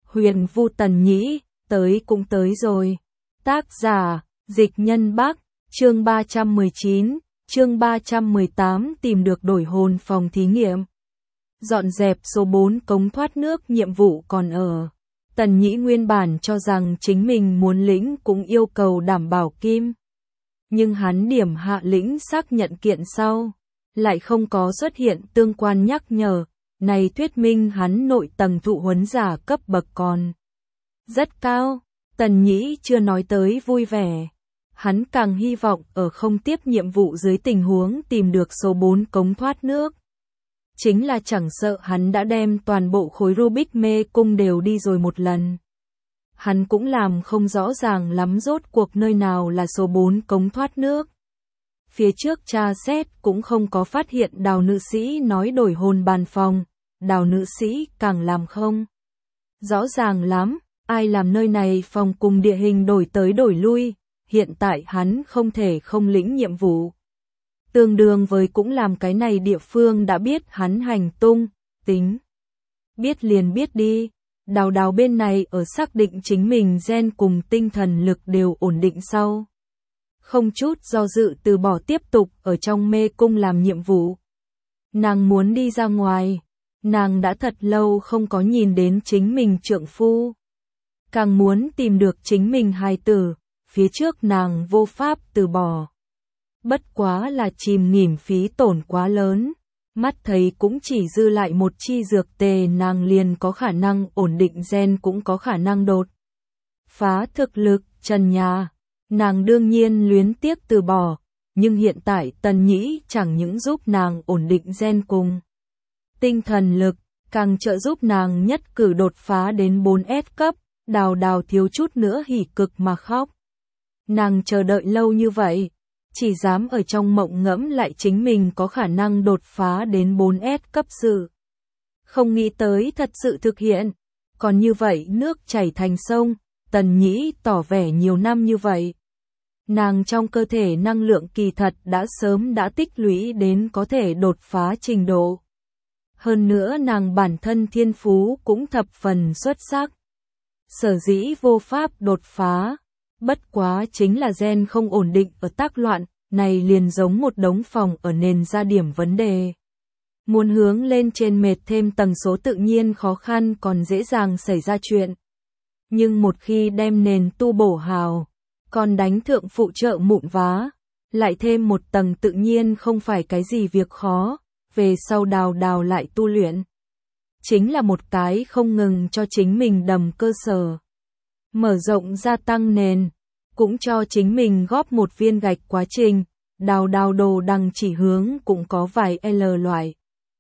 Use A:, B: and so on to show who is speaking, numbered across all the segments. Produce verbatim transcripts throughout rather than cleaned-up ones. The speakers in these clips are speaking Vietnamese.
A: Huyền Vu Tần Nhĩ, tới cũng tới rồi. Tác giả, Dịch Nhân Bắc, chương ba trăm mười chín, chương ba trăm mười tám tìm được đổi hồn phòng thí nghiệm. Dọn dẹp số bốn cống thoát nước nhiệm vụ còn ở. Tần Nhĩ nguyên bản cho rằng chính mình muốn lĩnh cũng yêu cầu đảm bảo kim. Nhưng hắn điểm hạ lĩnh xác nhận kiện sau, lại không có xuất hiện tương quan nhắc nhở, này thuyết minh hắn nội tầng thụ huấn giả cấp bậc còn rất cao. Tần Nhĩ chưa nói tới vui vẻ, hắn càng hy vọng ở không tiếp nhiệm vụ dưới tình huống tìm được số bốn cống thoát nước. Chính là chẳng sợ hắn đã đem toàn bộ khối Rubik mê cung đều đi rồi một lần. Hắn cũng làm không rõ ràng lắm rốt cuộc nơi nào là số bốn cống thoát nước. Phía trước tra xét cũng không có phát hiện Đào nữ sĩ nói đổi hồn bàn phòng, Đào nữ sĩ càng làm không rõ ràng lắm, ai làm nơi này phòng cùng địa hình đổi tới đổi lui, hiện tại hắn không thể không lĩnh nhiệm vụ. Tương đương với cũng làm cái này địa phương đã biết hắn hành tung, tính. Biết liền biết đi, Đào Đào bên này ở xác định chính mình gen cùng tinh thần lực đều ổn định sau. Không chút do dự từ bỏ tiếp tục ở trong mê cung làm nhiệm vụ. Nàng muốn đi ra ngoài, nàng đã thật lâu không có nhìn đến chính mình trượng phu. Càng muốn tìm được chính mình hài tử, phía trước nàng vô pháp từ bỏ. Bất quá là chìm nghỉm phí tổn quá lớn, mắt thấy cũng chỉ dư lại một chi dược tề nàng liền có khả năng ổn định gen cũng có khả năng đột phá thực lực, trần nhà. Nàng đương nhiên luyến tiếc từ bỏ, nhưng hiện tại Tần Nhĩ chẳng những giúp nàng ổn định gen cùng tinh thần lực, càng trợ giúp nàng nhất cử đột phá đến bốn S cấp, Đào Đào thiếu chút nữa hỉ cực mà khóc. Nàng chờ đợi lâu như vậy, chỉ dám ở trong mộng ngẫm lại chính mình có khả năng đột phá đến bốn S cấp sự. Không nghĩ tới thật sự thực hiện, còn như vậy nước chảy thành sông, Tần Nhĩ tỏ vẻ nhiều năm như vậy. Nàng trong cơ thể năng lượng kỳ thật đã sớm đã tích lũy đến có thể đột phá trình độ. Hơn nữa nàng bản thân thiên phú cũng thập phần xuất sắc. Sở dĩ vô pháp đột phá, bất quá chính là gen không ổn định ở tác loạn, này liền giống một đống phòng ở nền ra điểm vấn đề. Muốn hướng lên trên mệt thêm tầng số tự nhiên khó khăn còn dễ dàng xảy ra chuyện. Nhưng một khi đem nền tu bổ hào, còn đánh thượng phụ trợ mụn vá, lại thêm một tầng tự nhiên không phải cái gì việc khó, về sau Đào Đào lại tu luyện. Chính là một cái không ngừng cho chính mình đầm cơ sở. Mở rộng gia tăng nền, cũng cho chính mình góp một viên gạch quá trình, Đào Đào đồ đằng chỉ hướng cũng có vài L loại.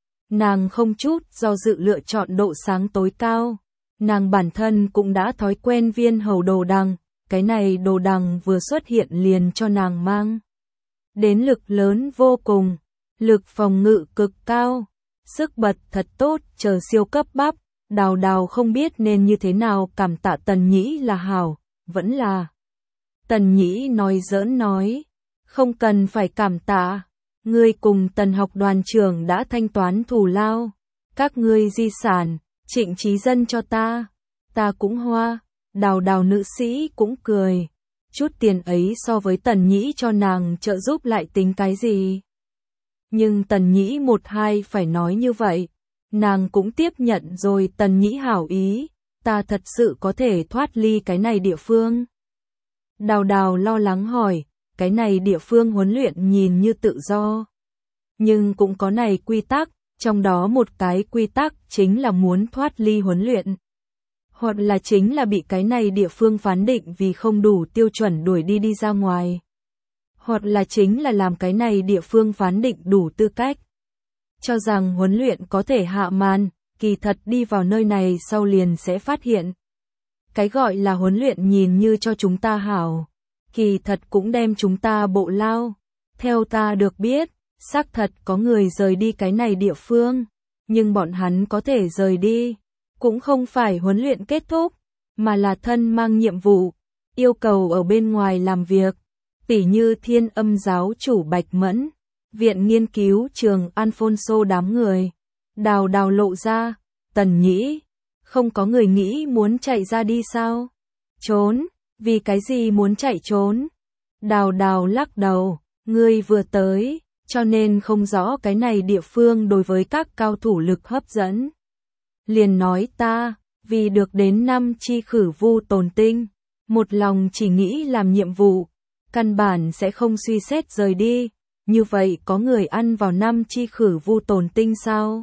A: Nàng không chút do dự lựa chọn độ sáng tối cao, nàng bản thân cũng đã thói quen viên hầu đồ đằng. Cái này đồ đằng vừa xuất hiện liền cho nàng mang đến lực lớn vô cùng, lực phòng ngự cực cao, sức bật thật tốt, chờ siêu cấp bắp. Đào Đào không biết nên như thế nào cảm tạ Tần Nhĩ là hảo, vẫn là. Tần Nhĩ nói giỡn nói, không cần phải cảm tạ, ngươi cùng Tần học đoàn trưởng đã thanh toán thù lao, các ngươi di sản, Trịnh Trí Dân cho ta, ta cũng hoa. Đào Đào nữ sĩ cũng cười, chút tiền ấy so với Tần Nhĩ cho nàng trợ giúp lại tính cái gì. Nhưng Tần Nhĩ một hai phải nói như vậy, nàng cũng tiếp nhận rồi. Tần Nhĩ hảo ý, ta thật sự có thể thoát ly cái này địa phương. Đào Đào lo lắng hỏi, cái này địa phương huấn luyện nhìn như tự do, nhưng cũng có này quy tắc, trong đó một cái quy tắc chính là muốn thoát ly huấn luyện. Hoặc là chính là bị cái này địa phương phán định vì không đủ tiêu chuẩn đuổi đi đi ra ngoài. Hoặc là chính là làm cái này địa phương phán định đủ tư cách. Cho rằng huấn luyện có thể hạ màn, kỳ thật đi vào nơi này sau liền sẽ phát hiện. Cái gọi là huấn luyện nhìn như cho chúng ta hảo, kỳ thật cũng đem chúng ta bộ lao. Theo ta được biết, xác thật có người rời đi cái này địa phương, nhưng bọn hắn có thể rời đi. Cũng không phải huấn luyện kết thúc, mà là thân mang nhiệm vụ, yêu cầu ở bên ngoài làm việc, tỉ như Thiên Âm giáo chủ Bạch Mẫn, Viện Nghiên cứu trường Alfonso đám người. Đào Đào lộ ra, Tần Nhĩ, Không có người nghĩ muốn chạy ra đi sao? Trốn, vì cái gì muốn chạy trốn? Đào Đào lắc đầu, ngươi vừa tới, cho nên không rõ cái này địa phương đối với các cao thủ lực hấp dẫn. Liền nói ta, vì được đến năm chi khử vu tồn tinh, một lòng chỉ nghĩ làm nhiệm vụ, căn bản sẽ không suy xét rời đi, như vậy có người ăn vào năm chi khử vu tồn tinh sao?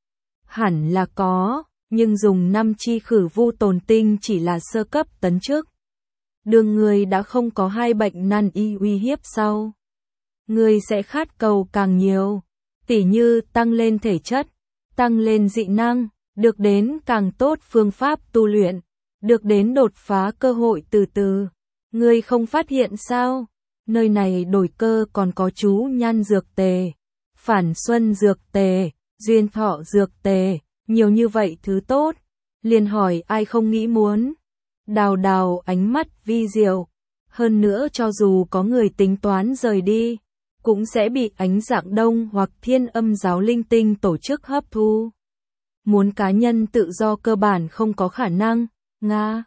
A: Hẳn là có, nhưng dùng năm chi khử vu tồn tinh chỉ là sơ cấp tấn chức. Đường người đã không có hai bệnh nan y uy hiếp sau. Người sẽ khát cầu càng nhiều, tỉ như tăng lên thể chất, tăng lên dị năng, được đến càng tốt phương pháp tu luyện, được đến đột phá cơ hội từ từ. Người không phát hiện sao? Nơi này đổi cơ còn có chú nhan dược tề, phản xuân dược tề, duyên thọ dược tề, nhiều như vậy thứ tốt. Liền hỏi ai không nghĩ muốn. Đào Đào ánh mắt vi diệu. Hơn nữa cho dù có người tính toán rời đi, cũng sẽ bị ánh dạng đông hoặc thiên âm giáo linh tinh tổ chức hấp thu. Muốn cá nhân tự do cơ bản không có khả năng, Nga.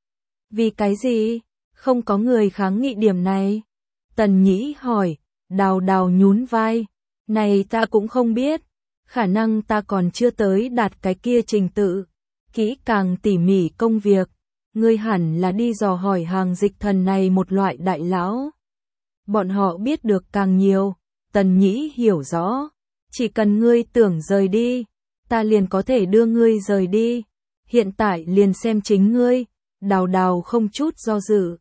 A: Vì cái gì? Không có người kháng nghị điểm này. Tần Nhĩ hỏi, Đào Đào nhún vai. Này ta cũng không biết. Khả năng ta còn chưa tới đạt cái kia trình tự. Kỹ càng tỉ mỉ công việc. Ngươi hẳn là đi dò hỏi hàng dịch thần này một loại đại lão. Bọn họ biết được càng nhiều. Tần Nhĩ hiểu rõ. Chỉ cần ngươi tưởng rời đi, ta liền có thể đưa ngươi rời đi. Hiện tại liền xem chính ngươi. Đào Đào không chút do dự.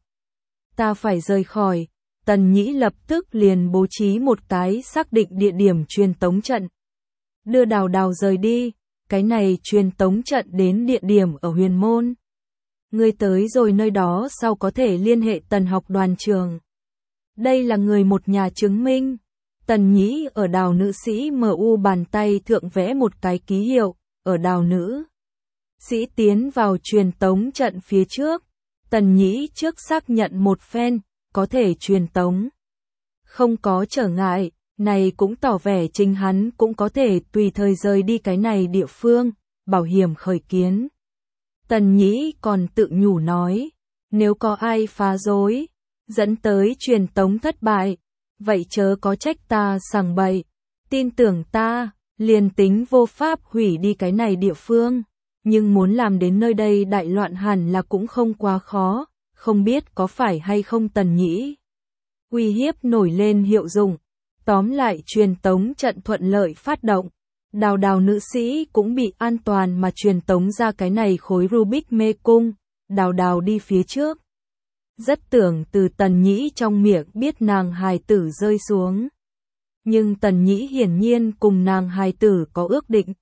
A: Ta phải rời khỏi. Tần Nhĩ lập tức liền bố trí một cái xác định địa điểm truyền tống trận. Đưa Đào Đào rời đi. Cái này truyền tống trận đến địa điểm ở Huyền Môn. Ngươi tới rồi nơi đó sau có thể liên hệ Tần học đoàn trường. Đây là người một nhà chứng minh. Tần Nhĩ ở Đào nữ sĩ em u bàn tay thượng vẽ một cái ký hiệu, ở Đào nữ sĩ tiến vào truyền tống trận phía trước. Tần Nhĩ trước xác nhận một phen, có thể truyền tống. Không có trở ngại, này cũng tỏ vẻ chính hắn cũng có thể tùy thời rời đi cái này địa phương, bảo hiểm khởi kiến. Tần Nhĩ còn tự nhủ nói, nếu có ai phá rối, dẫn tới truyền tống thất bại, vậy chớ có trách ta sằng bậy, tin tưởng ta, liền tính vô pháp hủy đi cái này địa phương, nhưng muốn làm đến nơi đây đại loạn hẳn là cũng không quá khó, không biết có phải hay không. Tần Nhĩ uy hiếp nổi lên hiệu dụng, tóm lại truyền tống trận thuận lợi phát động. Đào Đào nữ sĩ cũng bị an toàn mà truyền tống ra cái này khối Rubik mê cung. Đào Đào đi phía trước. Rất tưởng từ Tần Nhĩ trong miệng biết nàng hài tử rơi xuống. Nhưng Tần Nhĩ hiển nhiên cùng nàng hài tử có ước định.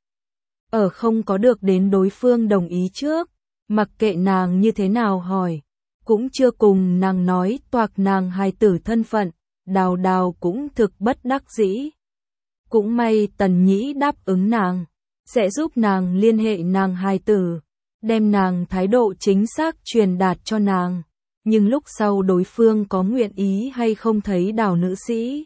A: Ở không có được đến đối phương đồng ý trước, mặc kệ nàng như thế nào hỏi, cũng chưa cùng nàng nói toạc nàng hài tử thân phận, Đào Đào cũng thực bất đắc dĩ. Cũng may Tần Nhĩ đáp ứng nàng, sẽ giúp nàng liên hệ nàng hài tử, đem nàng thái độ chính xác truyền đạt cho nàng. Nhưng lúc sau đối phương có nguyện ý hay không thấy Đào nữ sĩ,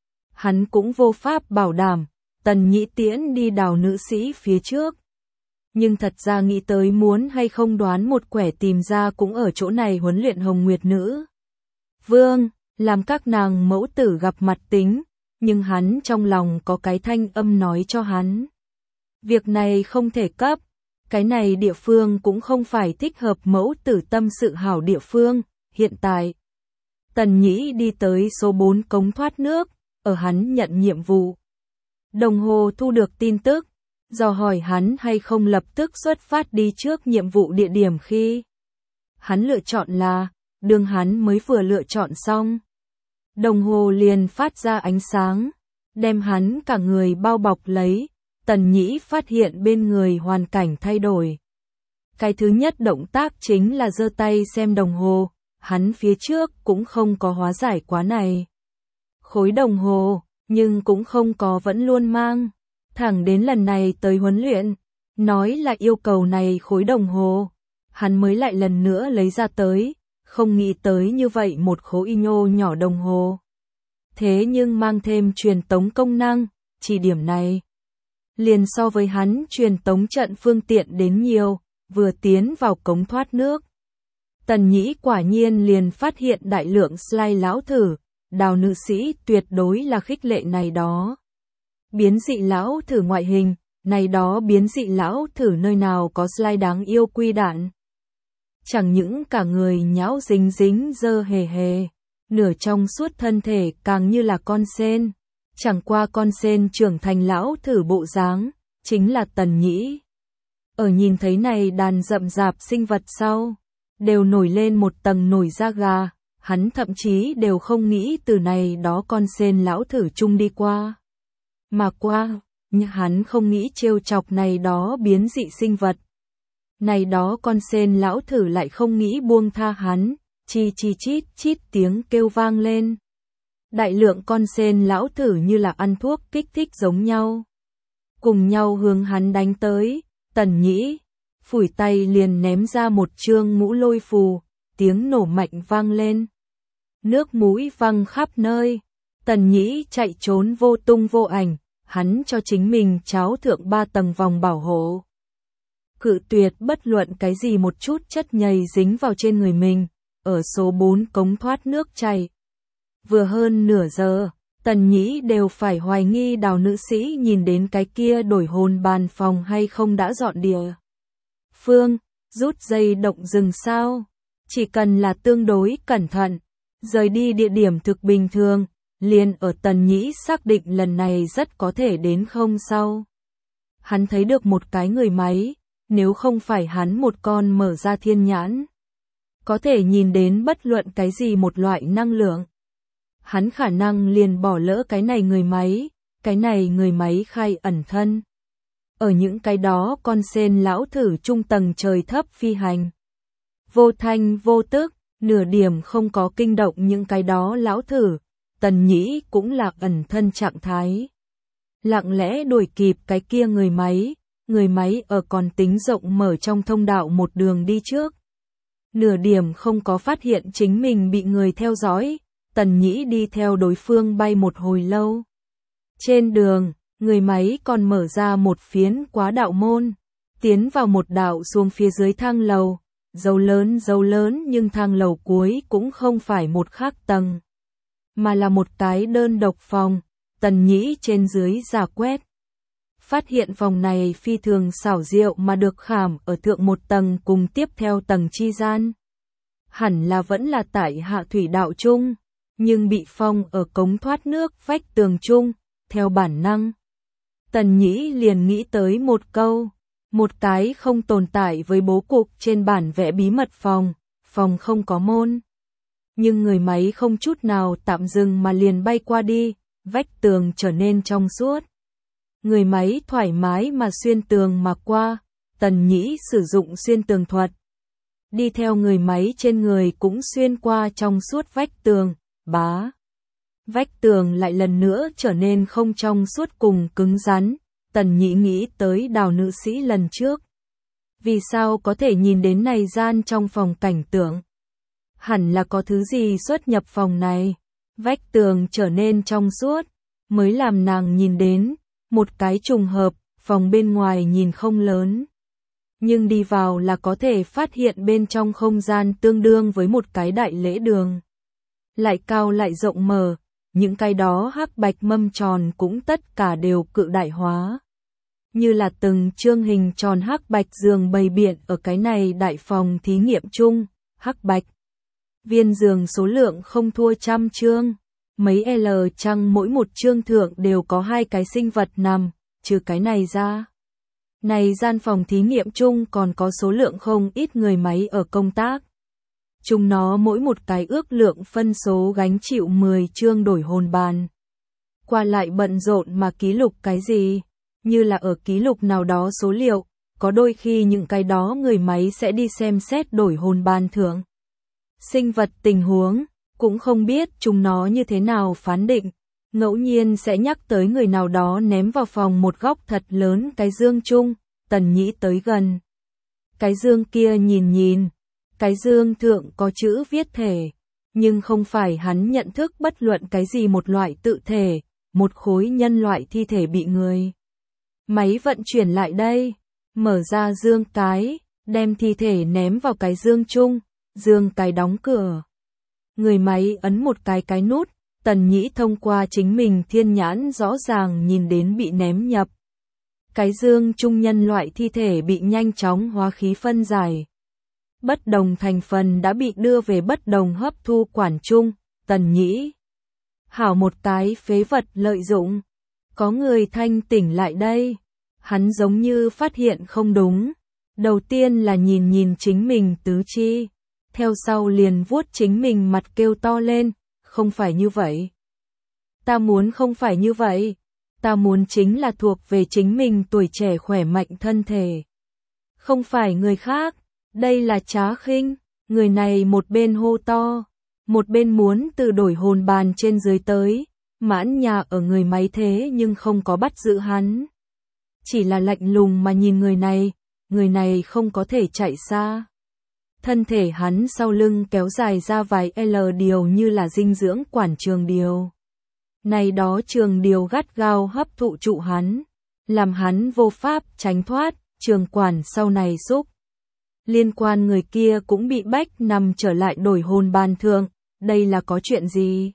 A: hắn cũng vô pháp bảo đảm. Tần Nhĩ tiễn đi Đào nữ sĩ phía trước. Nhưng thật ra nghĩ tới muốn hay không đoán một quẻ tìm ra cũng ở chỗ này huấn luyện Hồng Nguyệt nữ vương, làm các nàng mẫu tử gặp mặt tính. Nhưng hắn trong lòng có cái thanh âm nói cho hắn, việc này không thể cấp, cái này địa phương cũng không phải thích hợp mẫu tử tâm sự hảo địa phương. Hiện tại, Tần Nhĩ đi tới số bốn cống thoát nước, ở hắn nhận nhiệm vụ. Đồng hồ thu được tin tức, dò hỏi hắn hay không lập tức xuất phát đi trước nhiệm vụ địa điểm khi hắn lựa chọn là, đường hắn mới vừa lựa chọn xong. Đồng hồ liền phát ra ánh sáng, đem hắn cả người bao bọc lấy. Tần Nhĩ phát hiện bên người hoàn cảnh thay đổi. Cái thứ nhất động tác chính là giơ tay xem đồng hồ, hắn phía trước cũng không có hóa giải quá này khối đồng hồ, nhưng cũng không có vẫn luôn mang. Thẳng đến lần này tới huấn luyện, nói là yêu cầu này khối đồng hồ, hắn mới lại lần nữa lấy ra tới, không nghĩ tới như vậy một khối nhô nhỏ đồng hồ. Thế nhưng mang thêm truyền tống công năng, chỉ điểm này liền so với hắn truyền tống trận phương tiện đến nhiều, vừa tiến vào cống thoát nước. Tần Nhĩ quả nhiên liền phát hiện đại lượng slide lão thử, Đào nữ sĩ tuyệt đối là khích lệ này đó. Biến dị lão thử ngoại hình, này đó biến dị lão thử nơi nào có slide đáng yêu quy đạn. Chẳng những cả người nhão dính dính dơ hề hề, nửa trong suốt thân thể càng như là con sên. Chẳng qua con sên trưởng thành lão thử bộ dáng, chính là Tần Nhĩ. Ở nhìn thấy này đàn rậm rạp sinh vật sau, đều nổi lên một tầng nổi da gà, hắn thậm chí đều không nghĩ từ này đó con sên lão thử chung đi qua. Mà qua, nhưng hắn không nghĩ trêu chọc này đó biến dị sinh vật. Này đó con sên lão thử lại không nghĩ buông tha hắn, chi chi chít chít tiếng kêu vang lên. Đại lượng con sên lão thử như là ăn thuốc kích thích giống nhau. Cùng nhau hướng hắn đánh tới, Tần Nhĩ phủi tay liền ném ra một chương ngũ lôi phù, tiếng nổ mạnh vang lên. Nước mũi văng khắp nơi, Tần Nhĩ chạy trốn vô tung vô ảnh, hắn cho chính mình tráo thượng ba tầng vòng bảo hộ. Cự tuyệt bất luận cái gì một chút chất nhầy dính vào trên người mình, ở số bốn cống thoát nước chảy. Vừa hơn nửa giờ, Tần Nhĩ đều phải hoài nghi Đào nữ sĩ nhìn đến cái kia đổi hồn bàn phòng hay không đã dọn địa. Phương, rút dây động rừng sao? Chỉ cần là tương đối cẩn thận, rời đi địa điểm thực bình thường, liền ở Tần Nhĩ xác định lần này rất có thể đến không sau. Hắn thấy được một cái người máy, nếu không phải hắn một con mở ra thiên nhãn, có thể nhìn đến bất luận cái gì một loại năng lượng. Hắn khả năng liền bỏ lỡ cái này người máy, cái này người máy khai ẩn thân. Ở những cái đó con sên lão thử trung tầng trời thấp phi hành. Vô thanh vô tức, nửa điểm không có kinh động những cái đó lão thử, Tần Nhĩ cũng là ẩn thân trạng thái. Lặng lẽ đuổi kịp cái kia người máy, người máy ở còn tính rộng mở trong thông đạo một đường đi trước. Nửa điểm không có phát hiện chính mình bị người theo dõi, Tần Nhĩ đi theo đối phương bay một hồi lâu. Trên đường, người máy còn mở ra một phiến quá đạo môn, tiến vào một đạo xuống phía dưới thang lầu, dấu lớn dấu lớn nhưng thang lầu cuối cũng không phải một khác tầng, mà là một cái đơn độc phòng. Tần Nhĩ trên dưới giả quét, phát hiện phòng này phi thường xảo diệu mà được khảm ở thượng một tầng cùng tiếp theo tầng chi gian. Hẳn là vẫn là tại hạ thủy đạo chung, nhưng bị phong ở cống thoát nước vách tường chung, theo bản năng. Tần Nhĩ liền nghĩ tới một câu, một cái không tồn tại với bố cục trên bản vẽ bí mật phòng, phòng không có môn. Nhưng người máy không chút nào tạm dừng mà liền bay qua đi, vách tường trở nên trong suốt. Người máy thoải mái mà xuyên tường mà qua, Tần Nhĩ sử dụng xuyên tường thuật. Đi theo người máy trên người cũng xuyên qua trong suốt vách tường, bá. Vách tường lại lần nữa trở nên không trong suốt cùng cứng rắn, Tần Nhĩ nghĩ tới Đào nữ sĩ lần trước. Vì sao có thể nhìn đến này gian trong phòng cảnh tượng? Hẳn là có thứ gì xuất nhập phòng này. Vách tường trở nên trong suốt, mới làm nàng nhìn đến, một cái trùng hợp, phòng bên ngoài nhìn không lớn. Nhưng đi vào là có thể phát hiện bên trong không gian tương đương với một cái đại lễ đường. Lại cao lại rộng mở, những cái đó hắc bạch mâm tròn cũng tất cả đều cự đại hóa. Như là từng chương hình tròn hắc bạch giường bày biện ở cái này đại phòng thí nghiệm chung, hắc bạch. Viên giường số lượng không thua trăm chương, mấy L chăng mỗi một chương thượng đều có hai cái sinh vật nằm, trừ cái này ra. Này gian phòng thí nghiệm chung còn có số lượng không ít người máy ở công tác. Chúng nó mỗi một cái ước lượng phân số gánh chịu mười chương đổi hồn bàn. Qua lại bận rộn mà ký lục cái gì, như là ở ký lục nào đó số liệu, có đôi khi những cái đó người máy sẽ đi xem xét đổi hồn bàn thưởng. Sinh vật tình huống, cũng không biết chúng nó như thế nào phán định, ngẫu nhiên sẽ nhắc tới người nào đó ném vào phòng một góc thật lớn cái dương chung, Tần Nhĩ tới gần. Cái dương kia nhìn nhìn, cái dương thượng có chữ viết thể, nhưng không phải hắn nhận thức bất luận cái gì một loại tự thể, một khối nhân loại thi thể bị người máy vận chuyển lại đây, mở ra dương cái, đem thi thể ném vào cái dương chung, dương cái đóng cửa. Người máy ấn một cái cái nút, Tần Nhĩ thông qua chính mình thiên nhãn rõ ràng nhìn đến bị ném nhập. Cái dương chung nhân loại thi thể bị nhanh chóng hóa khí phân giải. Bất đồng thành phần đã bị đưa về bất đồng hấp thu quản chung, Tần Nhĩ. Hảo một cái phế vật lợi dụng. Có người thanh tỉnh lại đây. Hắn giống như phát hiện không đúng. Đầu tiên là nhìn nhìn chính mình tứ chi. Theo sau liền vuốt chính mình mặt kêu to lên. Không phải như vậy. Ta muốn không phải như vậy. Ta muốn chính là thuộc về chính mình tuổi trẻ khỏe mạnh thân thể. Không phải người khác. Đây là Trá Khinh. Người này một bên hô to. Một bên muốn từ đổi hồn bàn trên dưới tới. Mãn nhà ở người máy thế nhưng không có bắt giữ hắn. Chỉ là lạnh lùng mà nhìn người này. Người này không có thể chạy xa. Thân thể hắn sau lưng kéo dài ra vài L điều như là dinh dưỡng quản trường điều. Này đó trường điều gắt gao hấp thụ trụ hắn. Làm hắn vô pháp tránh thoát, trường quản sau này xúc. Liên quan người kia cũng bị bách nằm trở lại đổi hồn bàn thượng. Đây là có chuyện gì?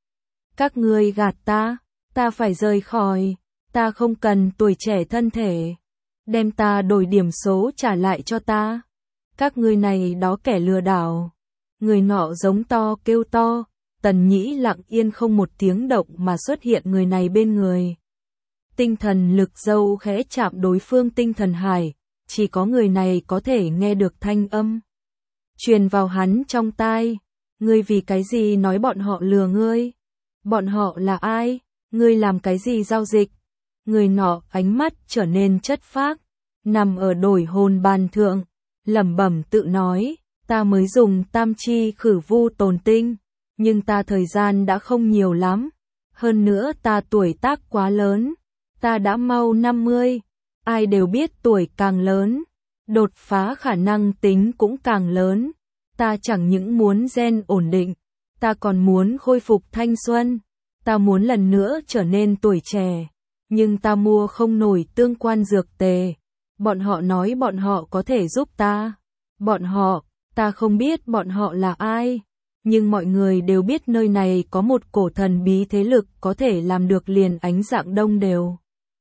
A: Các ngươi gạt ta, ta phải rời khỏi, ta không cần tuổi trẻ thân thể. Đem ta đổi điểm số trả lại cho ta. Các ngươi này đó kẻ lừa đảo. Người nọ giống to kêu to, Tần Nhĩ lặng yên không một tiếng động mà xuất hiện người này bên người. Tinh thần lực dâu khẽ chạm đối phương tinh thần hải, chỉ có người này có thể nghe được thanh âm. Truyền vào hắn trong tai, ngươi vì cái gì nói bọn họ lừa ngươi? Bọn họ là ai? Ngươi làm cái gì giao dịch? Người nọ ánh mắt trở nên chất phác, nằm ở đổi hồn bàn thượng, lẩm bẩm tự nói, ta mới dùng tam chi khử vu tồn tinh, nhưng ta thời gian đã không nhiều lắm, hơn nữa ta tuổi tác quá lớn, ta đã mau năm mươi, ai đều biết tuổi càng lớn, đột phá khả năng tính cũng càng lớn, ta chẳng những muốn gen ổn định, ta còn muốn khôi phục thanh xuân, ta muốn lần nữa trở nên tuổi trẻ, nhưng ta mua không nổi tương quan dược tề. Bọn họ nói bọn họ có thể giúp ta. Bọn họ, ta không biết bọn họ là ai. Nhưng mọi người đều biết nơi này có một cổ thần bí thế lực có thể làm được liền ánh dạng đông đều.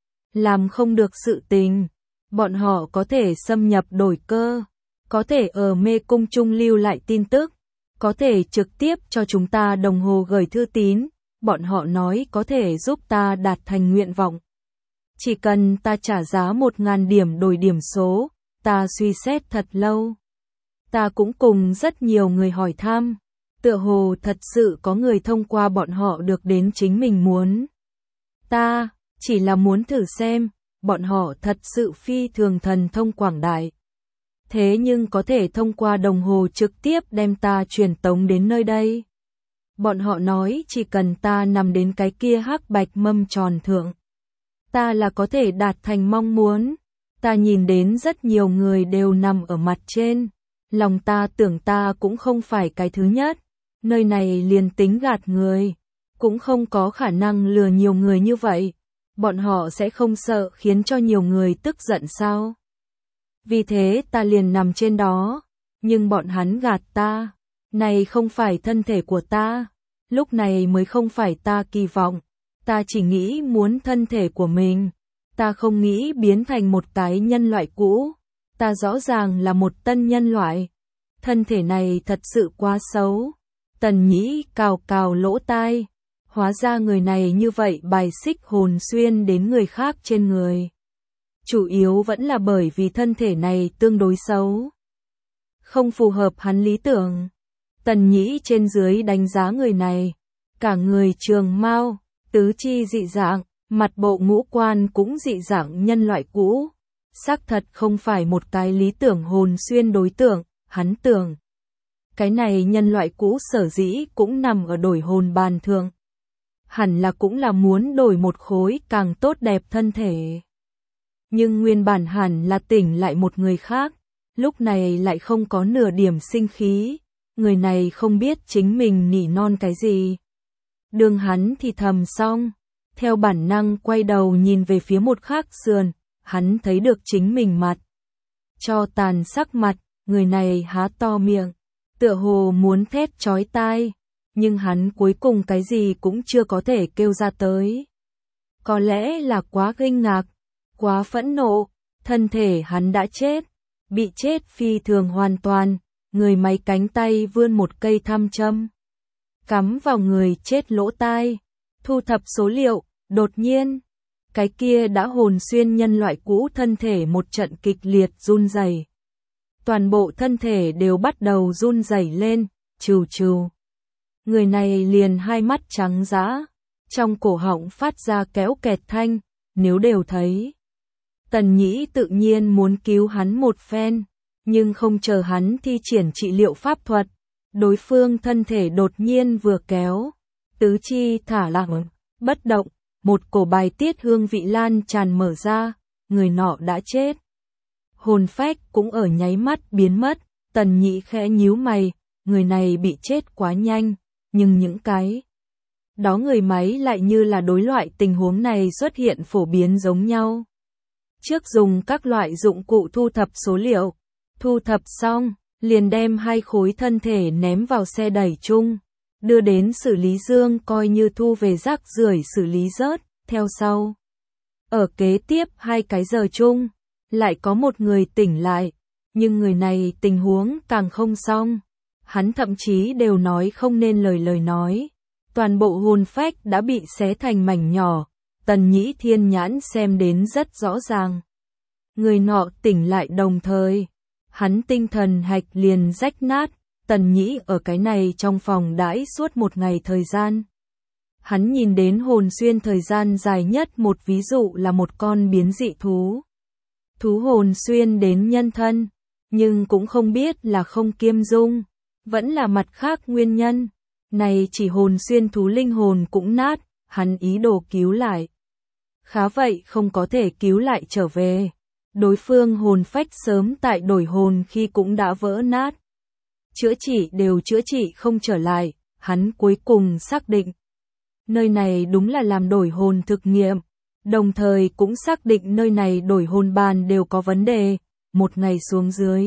A: Làm không được sự tình. Bọn họ có thể xâm nhập đổi cơ. Có thể ở mê cung trung lưu lại tin tức. Có thể trực tiếp cho chúng ta đồng hồ gửi thư tín. Bọn họ nói có thể giúp ta đạt thành nguyện vọng. Chỉ cần ta trả giá một ngàn điểm đổi điểm số, ta suy xét thật lâu. Ta cũng cùng rất nhiều người hỏi thăm, tựa hồ thật sự có người thông qua bọn họ được đến chính mình muốn. Ta, chỉ là muốn thử xem, bọn họ thật sự phi thường thần thông quảng đại. Thế nhưng có thể thông qua đồng hồ trực tiếp đem ta truyền tống đến nơi đây. Bọn họ nói chỉ cần ta nằm đến cái kia hắc bạch mâm tròn thượng. Ta là có thể đạt thành mong muốn. Ta nhìn đến rất nhiều người đều nằm ở mặt trên. Lòng ta tưởng ta cũng không phải cái thứ nhất. Nơi này liền tính gạt người. Cũng không có khả năng lừa nhiều người như vậy. Bọn họ sẽ không sợ khiến cho nhiều người tức giận sao? Vì thế ta liền nằm trên đó. Nhưng bọn hắn gạt ta. Này không phải thân thể của ta. Lúc này mới không phải ta kỳ vọng. Ta chỉ nghĩ muốn thân thể của mình. Ta không nghĩ biến thành một cái nhân loại cũ. Ta rõ ràng là một tân nhân loại. Thân thể này thật sự quá xấu. Tần Nhĩ cào cào lỗ tai. Hóa ra người này như vậy bài xích hồn xuyên đến người khác trên người. Chủ yếu vẫn là bởi vì thân thể này tương đối xấu. Không phù hợp hắn lý tưởng. Tần Nhĩ trên dưới đánh giá người này. Cả người trường mao, tứ chi dị dạng, mặt bộ ngũ quan cũng dị dạng nhân loại cũ. Xác thật không phải một cái lý tưởng hồn xuyên đối tượng, hắn tưởng. Cái này nhân loại cũ sở dĩ cũng nằm ở đổi hồn bàn thượng. Hẳn là cũng là muốn đổi một khối càng tốt đẹp thân thể. Nhưng nguyên bản hẳn là tỉnh lại một người khác, lúc này lại không có nửa điểm sinh khí. Người này không biết chính mình nỉ non cái gì. Đường hắn thì thầm xong, theo bản năng quay đầu nhìn về phía một khác sườn, hắn thấy được chính mình mặt. cho tàn sắc mặt, người này há to miệng, tựa hồ muốn thét chói tai, nhưng hắn cuối cùng cái gì cũng chưa có thể kêu ra tới. Có lẽ là quá kinh ngạc, quá phẫn nộ, thân thể hắn đã chết, bị chết phi thường hoàn toàn, người máy cánh tay vươn một cây tham châm, cắm vào người chết lỗ tai, thu thập số liệu, đột nhiên, cái kia đã hồn xuyên nhân loại cũ thân thể một trận kịch liệt run rẩy. Toàn bộ thân thể đều bắt đầu run rẩy lên, trừ trừ. Người này liền hai mắt trắng dã, trong cổ họng phát ra kéo kẹt thanh, nếu đều thấy. Tần Nhĩ tự nhiên muốn cứu hắn một phen, nhưng không chờ hắn thi triển trị liệu pháp thuật, đối phương thân thể đột nhiên vừa kéo, tứ chi thả lỏng, bất động, một cổ bài tiết hương vị lan tràn mở ra, người nọ đã chết. Hồn phách cũng ở nháy mắt biến mất, Tần Nhĩ khẽ nhíu mày, người này bị chết quá nhanh, nhưng những cái đó người máy lại như là đối loại tình huống này xuất hiện phổ biến giống nhau. Trước dùng các loại dụng cụ thu thập số liệu, thu thập xong, liền đem hai khối thân thể ném vào xe đẩy chung, đưa đến xử lý dương coi như thu về rác rưởi xử lý rớt, theo sau. Ở kế tiếp hai cái giờ chung, lại có một người tỉnh lại, nhưng người này tình huống càng không xong. Hắn thậm chí đều nói không nên lời lời nói. Toàn bộ hồn phách đã bị xé thành mảnh nhỏ, Tần Nhĩ thiên nhãn xem đến rất rõ ràng. Người nọ tỉnh lại đồng thời, hắn tinh thần hạch liền rách nát, Tần Nhĩ ở cái này trong phòng đãi suốt một ngày thời gian. Hắn nhìn đến hồn xuyên thời gian dài nhất một ví dụ là một con biến dị thú. Thú hồn xuyên đến nhân thân, nhưng cũng không biết là không kiêm dung, vẫn là mặt khác nguyên nhân. Này chỉ hồn xuyên thú linh hồn cũng nát, hắn ý đồ cứu lại. Khá vậy không có thể cứu lại trở về. Đối phương hồn phách sớm tại đổi hồn khi cũng đã vỡ nát. Chữa trị đều chữa trị không trở lại, hắn cuối cùng xác định. Nơi này đúng là làm đổi hồn thực nghiệm, đồng thời cũng xác định nơi này đổi hồn bàn đều có vấn đề, một ngày xuống dưới.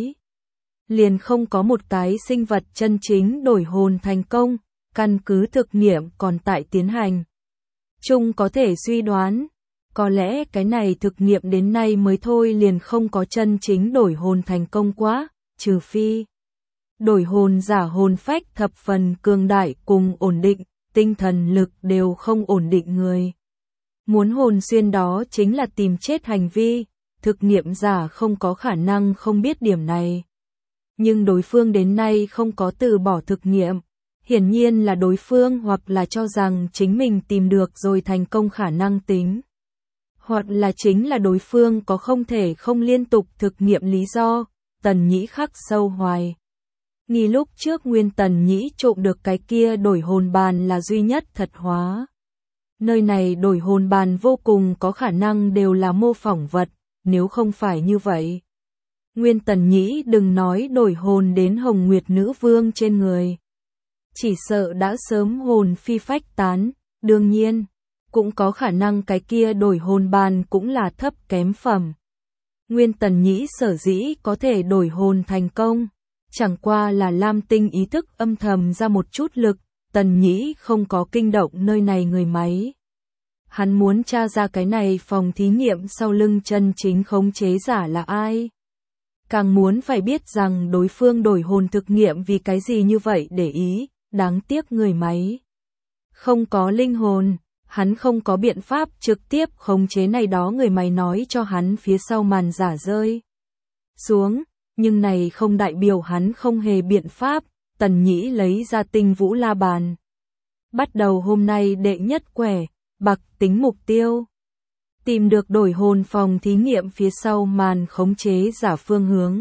A: Liền không có một cái sinh vật chân chính đổi hồn thành công, căn cứ thực nghiệm còn tại tiến hành. Chung có thể suy đoán, có lẽ cái này thực nghiệm đến nay mới thôi liền không có chân chính đổi hồn thành công quá, trừ phi. Đổi hồn giả hồn phách thập phần cường đại cùng ổn định, tinh thần lực đều không ổn định người. Muốn hồn xuyên đó chính là tìm chết hành vi, thực nghiệm giả không có khả năng không biết điểm này. Nhưng đối phương đến nay không có từ bỏ thực nghiệm, hiển nhiên là đối phương hoặc là cho rằng chính mình tìm được rồi thành công khả năng tính. Hoặc là chính là đối phương có không thể không liên tục thực nghiệm lý do, Tần Nhĩ khắc sâu hoài. Nghi lúc trước nguyên Tần Nhĩ trộm được cái kia đổi hồn bàn là duy nhất thật hóa. Nơi này đổi hồn bàn vô cùng có khả năng đều là mô phỏng vật, nếu không phải như vậy. Nguyên Tần Nhĩ đừng nói đổi hồn đến Hồng Nguyệt Nữ Vương trên người. Chỉ sợ đã sớm hồn phi phách tán, đương nhiên, cũng có khả năng cái kia đổi hồn bàn cũng là thấp kém phẩm. Nguyên Tần Nhĩ sở dĩ có thể đổi hồn thành công, chẳng qua là Lam Tinh ý thức âm thầm ra một chút lực, Tần Nhĩ không có kinh động nơi này người máy. Hắn muốn tra ra cái này phòng thí nghiệm sau lưng chân chính khống chế giả là ai. Càng muốn phải biết rằng đối phương đổi hồn thực nghiệm vì cái gì như vậy để ý, đáng tiếc người máy. Không có linh hồn, hắn không có biện pháp trực tiếp khống chế này đó người máy nói cho hắn phía sau màn giả rơi xuống, nhưng này không đại biểu hắn không hề biện pháp, Tần Nhĩ lấy ra tinh vũ la bàn. Bắt đầu hôm nay đệ nhất quẻ, bạc tính mục tiêu. Tìm được đổi hồn phòng thí nghiệm phía sau màn khống chế giả phương hướng.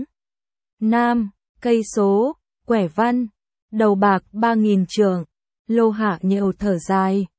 A: Nam, cây số, quẻ văn, đầu bạc ba nghìn trượng, Lô Hạ Nhệu thở dài,